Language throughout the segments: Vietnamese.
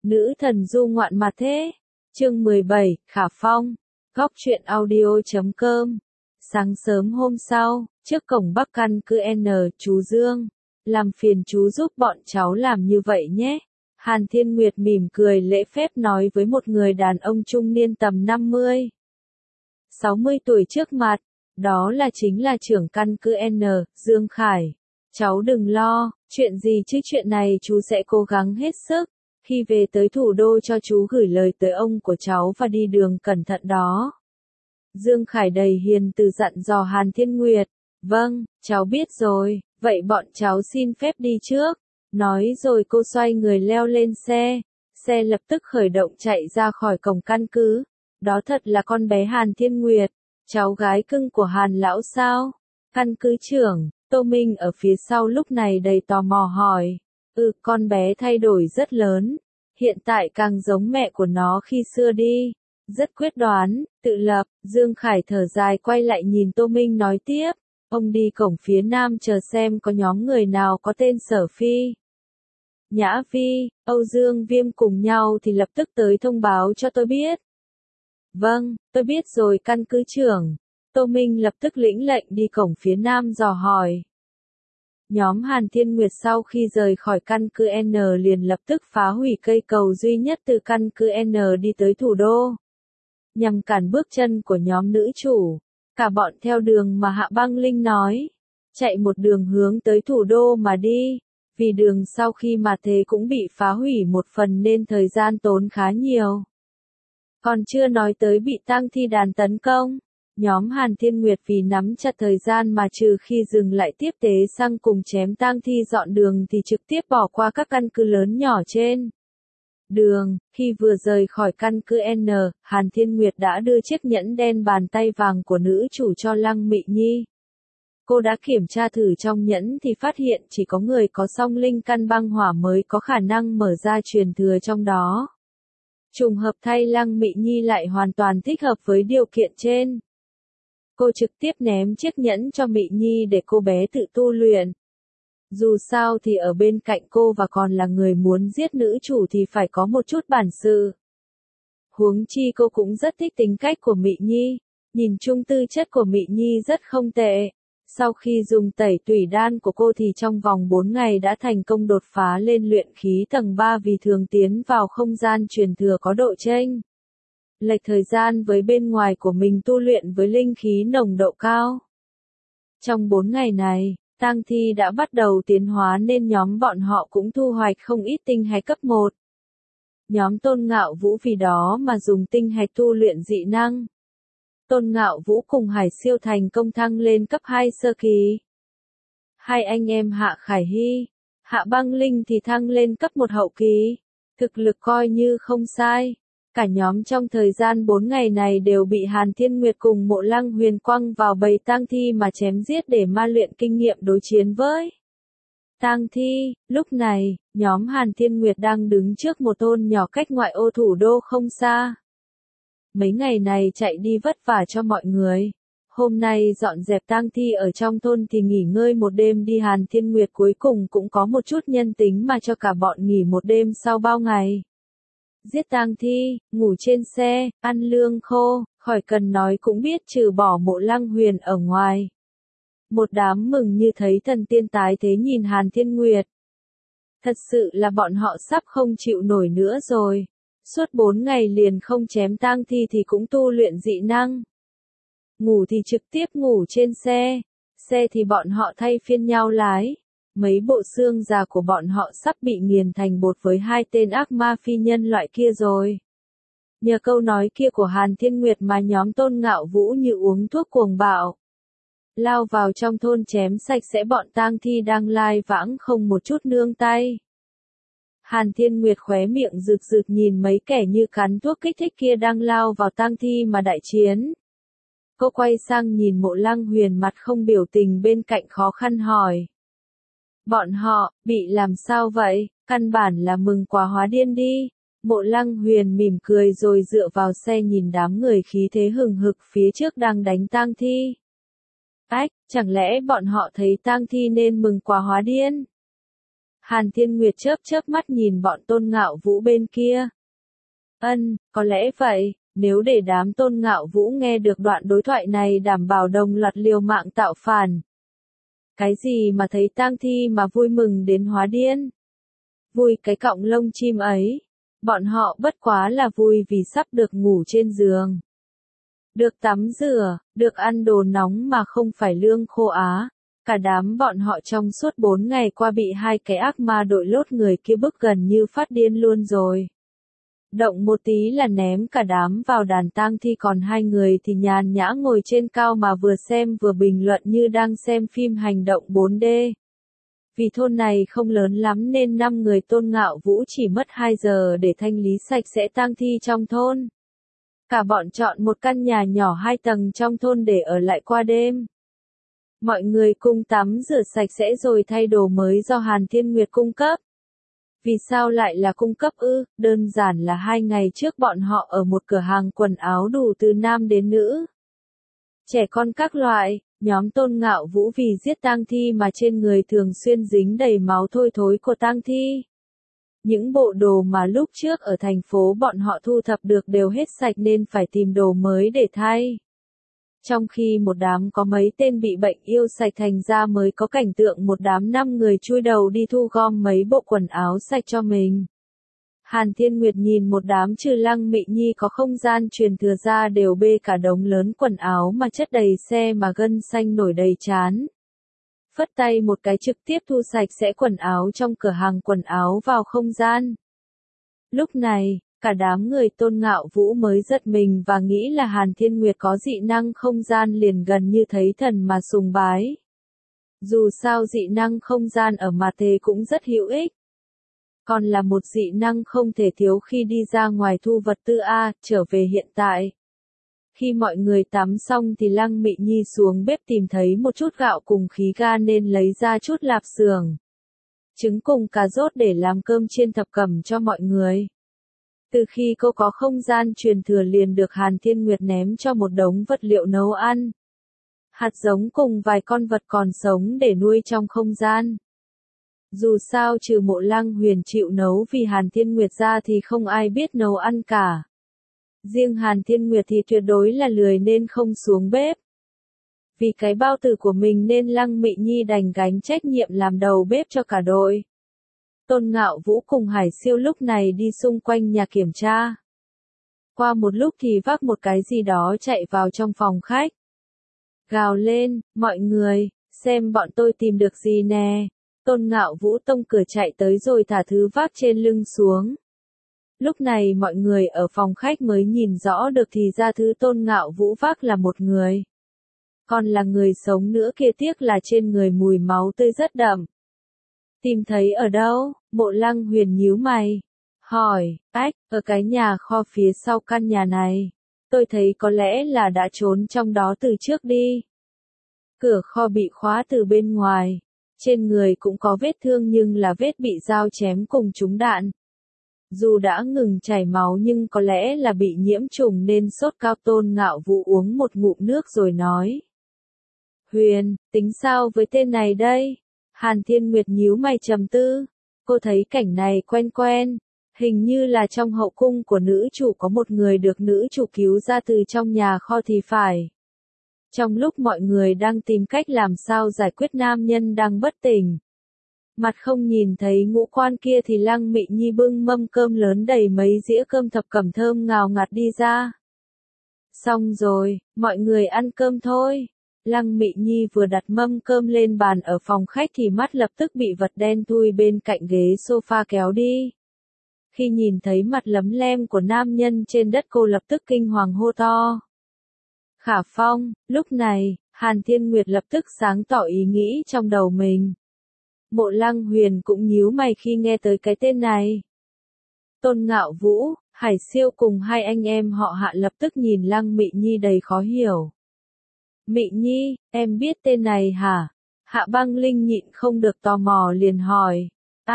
Nữ thần du ngoạn mà thế. Chương 17, Khả Phong. Góc truyện audio.com. Sáng sớm hôm sau, trước cổng Bắc căn cứ N, chú Dương. Làm phiền chú giúp bọn cháu làm như vậy nhé. Hàn Thiên Nguyệt mỉm cười lễ phép nói với một người đàn ông trung niên tầm 60 tuổi trước mặt. Đó là chính là trưởng căn cứ N, Dương Khải. Cháu đừng lo, chuyện gì chứ, chuyện này chú sẽ cố gắng hết sức. Khi về tới thủ đô cho chú gửi lời tới ông của cháu và đi đường cẩn thận đó. Dương Khải đầy hiền từ dặn dò Hàn Thiên Nguyệt. Vâng, cháu biết rồi, vậy bọn cháu xin phép đi trước. Nói rồi cô xoay người leo lên xe. Xe lập tức khởi động chạy ra khỏi cổng căn cứ. Đó thật là con bé Hàn Thiên Nguyệt, cháu gái cưng của Hàn lão sao? Căn cứ trưởng, Tô Minh ở phía sau lúc này đầy tò mò hỏi. Con bé thay đổi rất lớn. Hiện tại càng giống mẹ của nó khi xưa đi. Rất quyết đoán, tự lập. Dương Khải thở dài quay lại nhìn Tô Minh nói tiếp. Ông đi cổng phía nam chờ xem có nhóm người nào có tên Sở Phi, Nhã Vi, Âu Dương Viêm cùng nhau thì lập tức tới thông báo cho tôi biết. Vâng, tôi biết rồi căn cứ trưởng. Tô Minh lập tức lĩnh lệnh đi cổng phía nam dò hỏi. Nhóm Hàn Thiên Nguyệt sau khi rời khỏi căn cứ N liền lập tức phá hủy cây cầu duy nhất từ căn cứ N đi tới thủ đô. Nhằm cản bước chân của nhóm nữ chủ, cả bọn theo đường mà Hạ Băng Linh nói. Chạy một đường hướng tới thủ đô mà đi. Vì đường sau khi mà thế cũng bị phá hủy một phần nên thời gian tốn khá nhiều. Còn chưa nói tới bị tang thi đàn tấn công. Nhóm Hàn Thiên Nguyệt vì nắm chặt thời gian mà trừ khi dừng lại tiếp tế xăng cùng chém tang thi dọn đường thì trực tiếp bỏ qua các căn cứ lớn nhỏ trên đường. Khi vừa rời khỏi căn cứ N, Hàn Thiên Nguyệt đã đưa chiếc nhẫn đen bàn tay vàng của nữ chủ cho Lăng Mị Nhi. Cô đã kiểm tra thử trong nhẫn thì phát hiện chỉ có người có song linh căn băng hỏa mới có khả năng mở ra truyền thừa trong đó. Trùng hợp thay Lăng Mị Nhi lại hoàn toàn thích hợp với điều kiện trên. Cô trực tiếp ném chiếc nhẫn cho Mị Nhi để cô bé tự tu luyện. Dù sao thì ở bên cạnh cô và còn là người muốn giết nữ chủ thì phải có một chút bản sự. Huống chi cô cũng rất thích tính cách của Mị Nhi. Nhìn chung tư chất của Mị Nhi rất không tệ. Sau khi dùng tẩy tủy đan của cô thì trong vòng 4 ngày đã thành công đột phá lên luyện khí tầng 3 vì thường tiến vào không gian truyền thừa có độ chênh lệch thời gian với bên ngoài của mình tu luyện với linh khí nồng độ cao. Trong 4 ngày này, tang thi đã bắt đầu tiến hóa nên nhóm bọn họ cũng thu hoạch không ít tinh hạch cấp 1. Nhóm Tôn Ngạo Vũ vì đó mà dùng tinh hạch tu luyện dị năng. Tôn Ngạo Vũ cùng Hải Siêu thành công thăng lên cấp 2 sơ kỳ. Hai anh em Hạ Khải Hy, Hạ Băng Linh thì thăng lên cấp 1 hậu kỳ. Thực lực coi như không sai. Cả nhóm trong thời gian 4 ngày này đều bị Hàn Thiên Nguyệt cùng Mộ Lăng Huyền quăng vào bầy tang thi mà chém giết để ma luyện kinh nghiệm đối chiến với tang thi. Lúc này, nhóm Hàn Thiên Nguyệt đang đứng trước một thôn nhỏ cách ngoại ô thủ đô không xa. Mấy ngày này chạy đi vất vả cho mọi người. Hôm nay dọn dẹp tang thi ở trong thôn thì nghỉ ngơi một đêm đi. Hàn Thiên Nguyệt cuối cùng cũng có một chút nhân tính mà cho cả bọn nghỉ một đêm sau bao ngày giết tang thi, ngủ trên xe, ăn lương khô, khỏi cần nói cũng biết trừ bỏ Mộ Lăng Huyền ở ngoài. Một đám mừng như thấy thần tiên tái thế nhìn Hàn Thiên Nguyệt. Thật sự là bọn họ sắp không chịu nổi nữa rồi. Suốt 4 ngày liền không chém tang thi thì cũng tu luyện dị năng. Ngủ thì trực tiếp ngủ trên xe. Xe thì bọn họ thay phiên nhau lái. Mấy bộ xương già của bọn họ sắp bị nghiền thành bột với hai tên ác ma phi nhân loại kia rồi. Nhờ câu nói kia của Hàn Thiên Nguyệt mà nhóm Tôn Ngạo Vũ như uống thuốc cuồng bạo. Lao vào trong thôn chém sạch sẽ bọn tang thi đang lai vãng không một chút nương tay. Hàn Thiên Nguyệt khóe miệng rực rực nhìn mấy kẻ như cắn thuốc kích thích kia đang lao vào tang thi mà đại chiến. Cô quay sang nhìn Mộ Lăng Huyền mặt không biểu tình bên cạnh khó khăn hỏi. Bọn họ, bị làm sao vậy? Căn bản là mừng quá hóa điên đi. Mộ Lăng Huyền mỉm cười rồi dựa vào xe nhìn đám người khí thế hừng hực phía trước đang đánh tang thi. Ách, chẳng lẽ bọn họ thấy tang thi nên mừng quá hóa điên? Hàn Thiên Nguyệt chớp chớp mắt nhìn bọn Tôn Ngạo Vũ bên kia. Có lẽ vậy, nếu để đám Tôn Ngạo Vũ nghe được đoạn đối thoại này đảm bảo đồng loạt liều mạng tạo phản. Cái gì mà thấy tang thi mà vui mừng đến hóa điên? Vui cái cọng lông chim ấy. Bọn họ bất quá là vui vì sắp được ngủ trên giường. Được tắm rửa, được ăn đồ nóng mà không phải lương khô á. Cả đám bọn họ trong suốt 4 ngày qua bị hai cái ác ma đội lốt người kia bức gần như phát điên luôn rồi. Động một tí là ném cả đám vào đàn tang thi, còn hai người thì nhàn nhã ngồi trên cao mà vừa xem vừa bình luận như đang xem phim hành động 4D. Vì thôn này không lớn lắm nên 5 người Tôn Ngạo Vũ chỉ mất 2 giờ để thanh lý sạch sẽ tang thi trong thôn. Cả bọn chọn một căn nhà nhỏ 2 tầng trong thôn để ở lại qua đêm. Mọi người cùng tắm rửa sạch sẽ rồi thay đồ mới do Hàn Thiên Nguyệt cung cấp. Vì sao lại là cung cấp ư? Đơn giản là 2 ngày trước bọn họ ở một cửa hàng quần áo đủ từ nam đến nữ. Trẻ con các loại, nhóm Tôn Ngạo Vũ vì giết tang thi mà trên người thường xuyên dính đầy máu thui thối của tang thi. Những bộ đồ mà lúc trước ở thành phố bọn họ thu thập được đều hết sạch nên phải tìm đồ mới để thay. Trong khi một đám có mấy tên bị bệnh yêu sạch, thành ra mới có cảnh tượng một đám 5 người chui đầu đi thu gom mấy bộ quần áo sạch cho mình. Hàn Thiên Nguyệt nhìn một đám trừ Lăng Mị Nhi có không gian truyền thừa ra đều bê cả đống lớn quần áo mà chất đầy xe mà gân xanh nổi đầy trán. Phất tay một cái trực tiếp thu sạch sẽ quần áo trong cửa hàng quần áo vào không gian. Lúc này, cả đám người Tôn Ngạo Vũ mới giật mình và nghĩ là Hàn Thiên Nguyệt có dị năng không gian, liền gần như thấy thần mà sùng bái. Dù sao dị năng không gian ở mà thế cũng rất hữu ích. Còn là một dị năng không thể thiếu khi đi ra ngoài thu vật tư trở về hiện tại. Khi mọi người tắm xong thì Lăng Mị Nhi xuống bếp tìm thấy một chút gạo cùng khí ga nên lấy ra chút lạp xưởng, trứng cùng cà rốt để làm cơm chiên thập cẩm cho mọi người. Từ khi cô có không gian truyền thừa liền được Hàn Thiên Nguyệt ném cho một đống vật liệu nấu ăn, hạt giống cùng vài con vật còn sống để nuôi trong không gian. Dù sao trừ Mộ Lăng Huyền chịu nấu vì Hàn Thiên Nguyệt ra thì không ai biết nấu ăn cả. Riêng Hàn Thiên Nguyệt thì tuyệt đối là lười nên không xuống bếp. Vì cái bao tử của mình nên Lăng Mị Nhi đành gánh trách nhiệm làm đầu bếp cho cả đội. Tôn Ngạo Vũ cùng Hải Siêu lúc này đi xung quanh nhà kiểm tra. Qua một lúc thì vác một cái gì đó chạy vào trong phòng khách. Gào lên, mọi người, xem bọn tôi tìm được gì nè. Tôn Ngạo Vũ tông cửa chạy tới rồi thả thứ vác trên lưng xuống. Lúc này mọi người ở phòng khách mới nhìn rõ được thì ra thứ Tôn Ngạo Vũ vác là một người. Còn là người sống nữa kia, tiếc là trên người mùi máu tươi rất đậm. Tìm thấy ở đâu? Mộ Lăng Huyền nhíu mày. Hỏi, ở cái nhà kho phía sau căn nhà này. Tôi thấy có lẽ là đã trốn trong đó từ trước đi. Cửa kho bị khóa từ bên ngoài. Trên người cũng có vết thương nhưng là vết bị dao chém cùng trúng đạn. Dù đã ngừng chảy máu nhưng có lẽ là bị nhiễm trùng nên sốt cao. Tôn Ngạo Vũ uống một ngụm nước rồi nói. Huyền, tính sao với tên này đây? Hàn Thiên Nguyệt nhíu mày trầm tư. Cô thấy cảnh này quen quen. Hình như là trong hậu cung của nữ chủ có một người được nữ chủ cứu ra từ trong nhà kho thì phải. Trong lúc mọi người đang tìm cách làm sao giải quyết nam nhân đang bất tỉnh, mặt không nhìn thấy ngũ quan kia thì Lăng Mị Nhi bưng mâm cơm lớn đầy mấy dĩa cơm thập cẩm thơm ngào ngạt đi ra. Xong rồi, mọi người ăn cơm thôi. Lăng Mị Nhi vừa đặt mâm cơm lên bàn ở phòng khách thì mắt lập tức bị vật đen thui bên cạnh ghế sofa kéo đi. Khi nhìn thấy mặt lấm lem của nam nhân trên đất cô lập tức kinh hoàng hô to. Khả Phong, lúc này, Hàn Thiên Nguyệt lập tức sáng tỏ ý nghĩ trong đầu mình. Mộ Lăng Huyền cũng nhíu mày khi nghe tới cái tên này. Tôn Ngạo Vũ, Hải Siêu cùng hai anh em họ Hạ lập tức nhìn Lăng Mị Nhi đầy khó hiểu. Mị Nhi, em biết tên này hả? Hạ Băng Linh nhịn không được tò mò liền hỏi.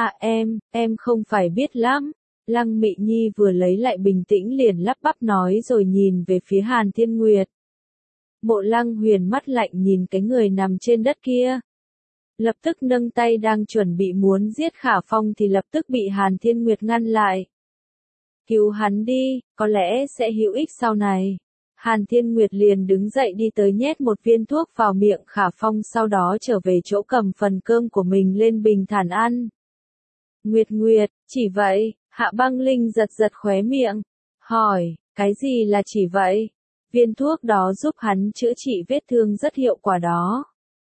Em không phải biết lắm. Lăng Mị Nhi vừa lấy lại bình tĩnh liền lắp bắp nói rồi nhìn về phía Hàn Thiên Nguyệt. Mộ Lăng Huyền mắt lạnh nhìn cái người nằm trên đất kia. lập tức nâng tay đang chuẩn bị muốn giết Khả Phong thì lập tức bị Hàn Thiên Nguyệt ngăn lại. Cứu hắn đi, có lẽ sẽ hữu ích sau này. Hàn Thiên Nguyệt liền đứng dậy đi tới nhét một viên thuốc vào miệng Khả Phong, sau đó trở về chỗ cầm phần cơm của mình lên bình thản ăn. Nguyệt Nguyệt, chỉ vậy, Hạ Băng Linh giật giật khóe miệng, hỏi, cái gì là chỉ vậy? Viên thuốc đó giúp hắn chữa trị vết thương rất hiệu quả đó.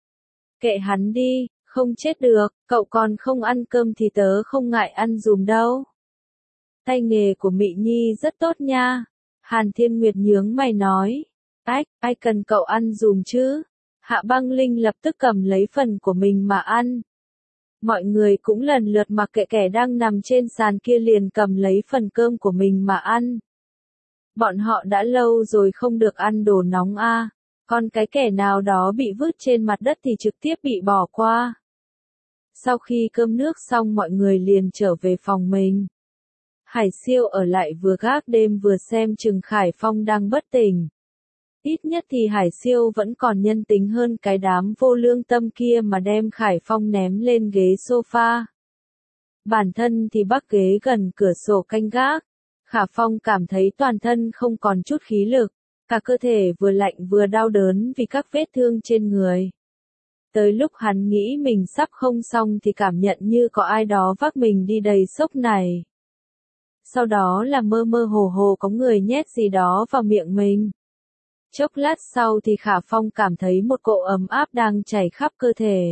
Kệ hắn đi, không chết được, cậu còn không ăn cơm thì tớ không ngại ăn dùm đâu. Tay nghề của Mị Nhi rất tốt nha. Hàn Thiên Nguyệt nhướng mày nói. Ai cần cậu ăn dùm chứ? Hạ Băng Linh lập tức cầm lấy phần của mình mà ăn. Mọi người cũng lần lượt mặc kệ kẻ đang nằm trên sàn kia liền cầm lấy phần cơm của mình mà ăn. Bọn họ đã lâu rồi không được ăn đồ nóng a. Còn cái kẻ nào đó bị vứt trên mặt đất thì trực tiếp bị bỏ qua. Sau khi cơm nước xong mọi người liền trở về phòng mình. Hải Siêu ở lại vừa gác đêm vừa xem chừng Khải Phong đang bất tỉnh. Ít nhất thì Hải Siêu vẫn còn nhân tính hơn cái đám vô lương tâm kia mà đem Khải Phong ném lên ghế sofa. Bản thân thì bắc ghế gần cửa sổ canh gác. Khả Phong cảm thấy toàn thân không còn chút khí lực, cả cơ thể vừa lạnh vừa đau đớn vì các vết thương trên người. Tới lúc hắn nghĩ mình sắp không xong thì cảm nhận như có ai đó vác mình đi đầy sốc này. Sau đó là mơ mơ hồ hồ có người nhét gì đó vào miệng mình. Chốc lát sau thì Khả Phong cảm thấy một cỗ ấm áp đang chảy khắp cơ thể.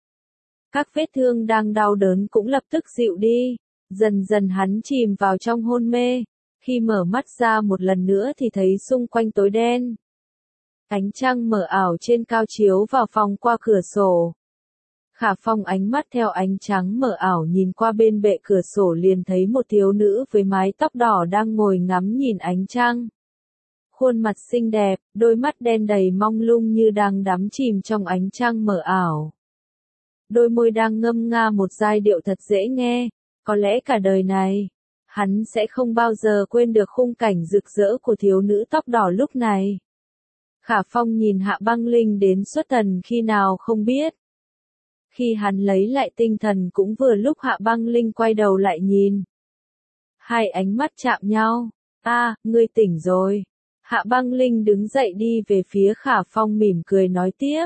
Các vết thương đang đau đớn cũng lập tức dịu đi, dần dần hắn chìm vào trong hôn mê. Khi mở mắt ra một lần nữa thì thấy xung quanh tối đen. Ánh trăng mờ ảo trên cao chiếu vào phòng qua cửa sổ. Khả Phong ánh mắt theo ánh trắng mờ ảo nhìn qua bên bệ cửa sổ liền thấy một thiếu nữ với mái tóc đỏ đang ngồi ngắm nhìn ánh trăng. Khuôn mặt xinh đẹp, đôi mắt đen đầy mông lung như đang đắm chìm trong ánh trăng mờ ảo. Đôi môi đang ngâm nga một giai điệu thật dễ nghe, có lẽ cả đời này, hắn sẽ không bao giờ quên được khung cảnh rực rỡ của thiếu nữ tóc đỏ lúc này. Khả Phong nhìn Hạ Băng Linh đến xuất thần khi nào không biết. Khi hắn lấy lại tinh thần cũng vừa lúc Hạ Băng Linh quay đầu lại nhìn. Hai ánh mắt chạm nhau. Ngươi tỉnh rồi. Hạ Băng Linh đứng dậy đi về phía Khả Phong mỉm cười nói tiếp.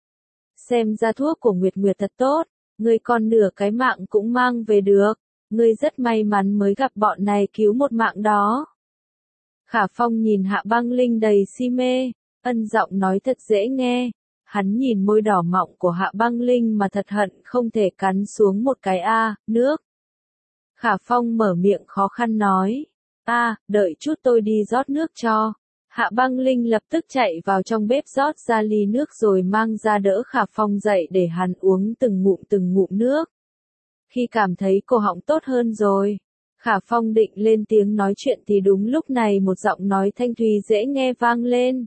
Xem ra thuốc của Nguyệt Nguyệt thật tốt, ngươi còn nửa cái mạng cũng mang về được. Ngươi rất may mắn mới gặp bọn này cứu một mạng đó. Khả Phong nhìn Hạ Băng Linh đầy si mê, ân giọng nói thật dễ nghe. Hắn nhìn môi đỏ mọng của Hạ Băng Linh mà thật hận không thể cắn xuống một cái nước. Khả Phong mở miệng khó khăn nói. Đợi chút tôi đi rót nước cho. Hạ Băng Linh lập tức chạy vào trong bếp rót ra ly nước rồi mang ra đỡ Khả Phong dậy để hắn uống từng ngụm nước. Khi cảm thấy cổ họng tốt hơn rồi, Khả Phong định lên tiếng nói chuyện thì đúng lúc này một giọng nói thanh thùy dễ nghe vang lên.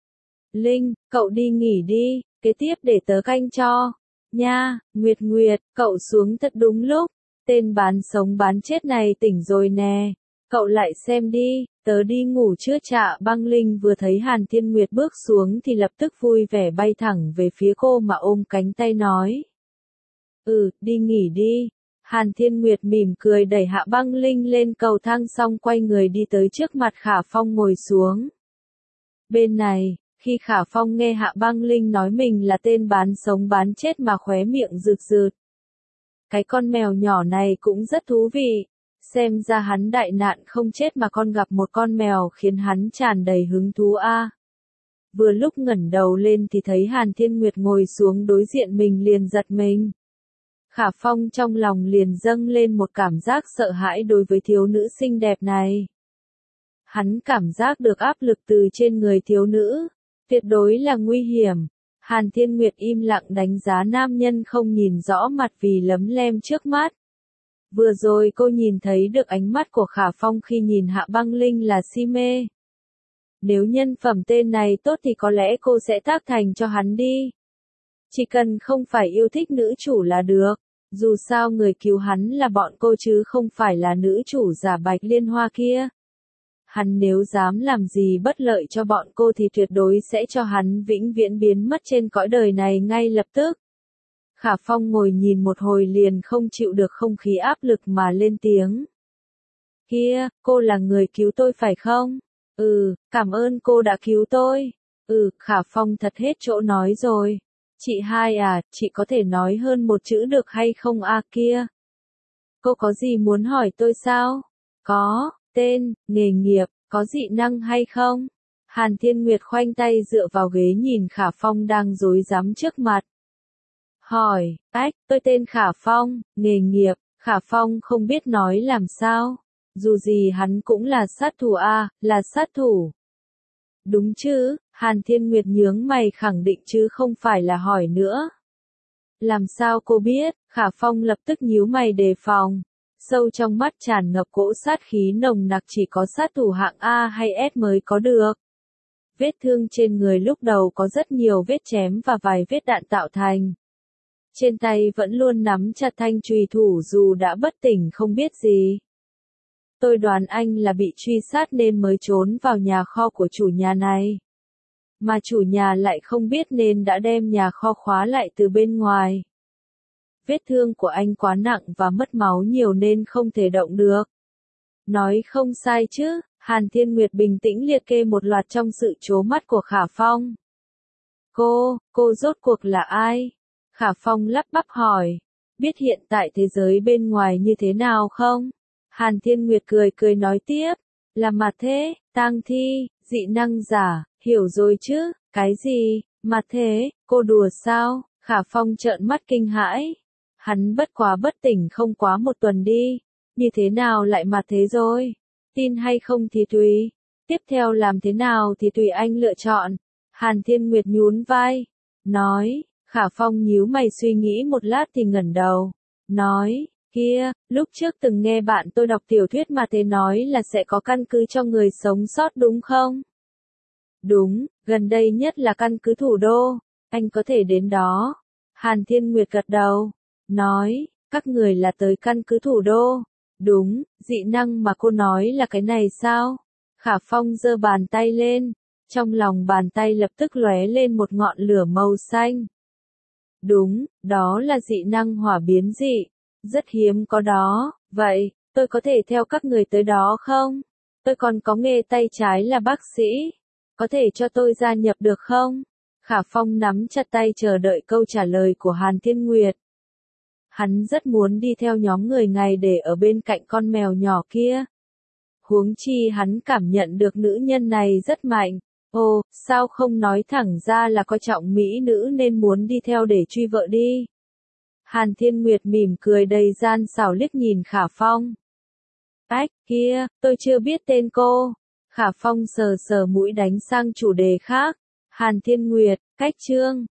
Linh, cậu đi nghỉ đi, kế tiếp để tớ canh cho. Nha, Nguyệt Nguyệt, cậu xuống thật đúng lúc, tên bán sống bán chết này tỉnh rồi nè. Cậu lại xem đi, tớ đi ngủ chưa. Hạ Băng Linh vừa thấy Hàn Thiên Nguyệt bước xuống thì lập tức vui vẻ bay thẳng về phía cô mà ôm cánh tay nói. Đi nghỉ đi. Hàn Thiên Nguyệt mỉm cười đẩy Hạ Băng Linh lên cầu thang xong quay người đi tới trước mặt Khả Phong ngồi xuống. Bên này, khi Khả Phong nghe Hạ Băng Linh nói mình là tên bán sống bán chết mà khóe miệng rực rực. Cái con mèo nhỏ này cũng rất thú vị. Xem ra hắn đại nạn không chết mà còn gặp một con mèo khiến hắn tràn đầy hứng thú Vừa lúc ngẩng đầu lên thì thấy Hàn Thiên Nguyệt ngồi xuống đối diện mình liền giật mình. Khả Phong trong lòng liền dâng lên một cảm giác sợ hãi đối với thiếu nữ xinh đẹp này. Hắn cảm giác được áp lực từ trên người thiếu nữ, tuyệt đối là nguy hiểm. Hàn Thiên Nguyệt im lặng đánh giá nam nhân không nhìn rõ mặt vì lấm lem trước mắt. Vừa rồi cô nhìn thấy được ánh mắt của Khả Phong khi nhìn Hạ Băng Linh là si mê. Nếu nhân phẩm tên này tốt thì có lẽ cô sẽ tác thành cho hắn đi. Chỉ cần không phải yêu thích nữ chủ là được. Dù sao người cứu hắn là bọn cô chứ không phải là nữ chủ giả Bạch Liên Hoa kia. Hắn nếu dám làm gì bất lợi cho bọn cô thì tuyệt đối sẽ cho hắn vĩnh viễn biến mất trên cõi đời này ngay lập tức. Khả Phong ngồi nhìn một hồi liền không chịu được không khí áp lực mà lên tiếng. Kia, cô là người cứu tôi phải không? Ừ, cảm ơn cô đã cứu tôi. Ừ, Khả Phong thật hết chỗ nói rồi. Chị hai à, chị có thể nói hơn một chữ được hay không à kia? Cô có gì muốn hỏi tôi sao? Có, tên, nghề nghiệp, có dị năng hay không? Hàn Thiên Nguyệt khoanh tay dựa vào ghế nhìn Khả Phong đang rối rắm trước mặt. Hỏi, tôi tên Khả Phong, nghề nghiệp, Khả Phong không biết nói làm sao. Dù gì hắn cũng là sát thủ a, là sát thủ. Đúng chứ, Hàn Thiên Nguyệt nhướng mày khẳng định chứ không phải là hỏi nữa. Làm sao cô biết? Khả Phong lập tức nhíu mày đề phòng. Sâu trong mắt tràn ngập cỗ sát khí nồng nặc, chỉ có sát thủ hạng A hay S mới có được. Vết thương trên người lúc đầu có rất nhiều vết chém và vài vết đạn tạo thành. Trên tay vẫn luôn nắm chặt thanh chùy thủ dù đã bất tỉnh không biết gì. Tôi đoán anh là bị truy sát nên mới trốn vào nhà kho của chủ nhà này. Mà chủ nhà lại không biết nên đã đem nhà kho khóa lại từ bên ngoài. Vết thương của anh quá nặng và mất máu nhiều nên không thể động được. Nói không sai chứ, Hàn Thiên Nguyệt bình tĩnh liệt kê một loạt trong sự trố mắt của Khả Phong. Cô rốt cuộc là ai? Khả Phong lắp bắp hỏi. Biết hiện tại thế giới bên ngoài như thế nào không? Hàn Thiên Nguyệt cười cười nói tiếp. Là mà thế, tang thi, dị năng giả, hiểu rồi chứ, cái gì, mà thế, cô đùa sao? Khả Phong trợn mắt kinh hãi. Hắn bất quá bất tỉnh không quá một tuần đi, như thế nào lại mà thế rồi? Tin hay không thì tùy, tiếp theo làm thế nào thì tùy anh lựa chọn. Hàn Thiên Nguyệt nhún vai, nói, Khả Phong nhíu mày suy nghĩ một lát thì ngẩng đầu, nói, kia, lúc trước từng nghe bạn tôi đọc tiểu thuyết mà thế nói là sẽ có căn cứ cho người sống sót đúng không? Đúng, gần đây nhất là căn cứ thủ đô, anh có thể đến đó. Hàn Thiên Nguyệt gật đầu, nói, các người là tới căn cứ thủ đô. Đúng, dị năng mà cô nói là cái này sao? Khả Phong giơ bàn tay lên, trong lòng bàn tay lập tức lóe lên một ngọn lửa màu xanh. Đúng, đó là dị năng hỏa biến dị, rất hiếm có đó, vậy, tôi có thể theo các người tới đó không? Tôi còn có nghề tay trái là bác sĩ, có thể cho tôi gia nhập được không? Khả Phong nắm chặt tay chờ đợi câu trả lời của Hàn Thiên Nguyệt. Hắn rất muốn đi theo nhóm người này để ở bên cạnh con mèo nhỏ kia. Huống chi hắn cảm nhận được nữ nhân này rất mạnh. Ồ, sao không nói thẳng ra là coi trọng mỹ nữ nên muốn đi theo để truy vợ đi. Hàn Thiên Nguyệt mỉm cười đầy gian xảo liếc nhìn Khả Phong. Kia, tôi chưa biết tên cô. Khả Phong sờ sờ mũi đánh sang chủ đề khác. Hàn Thiên Nguyệt, cách chương.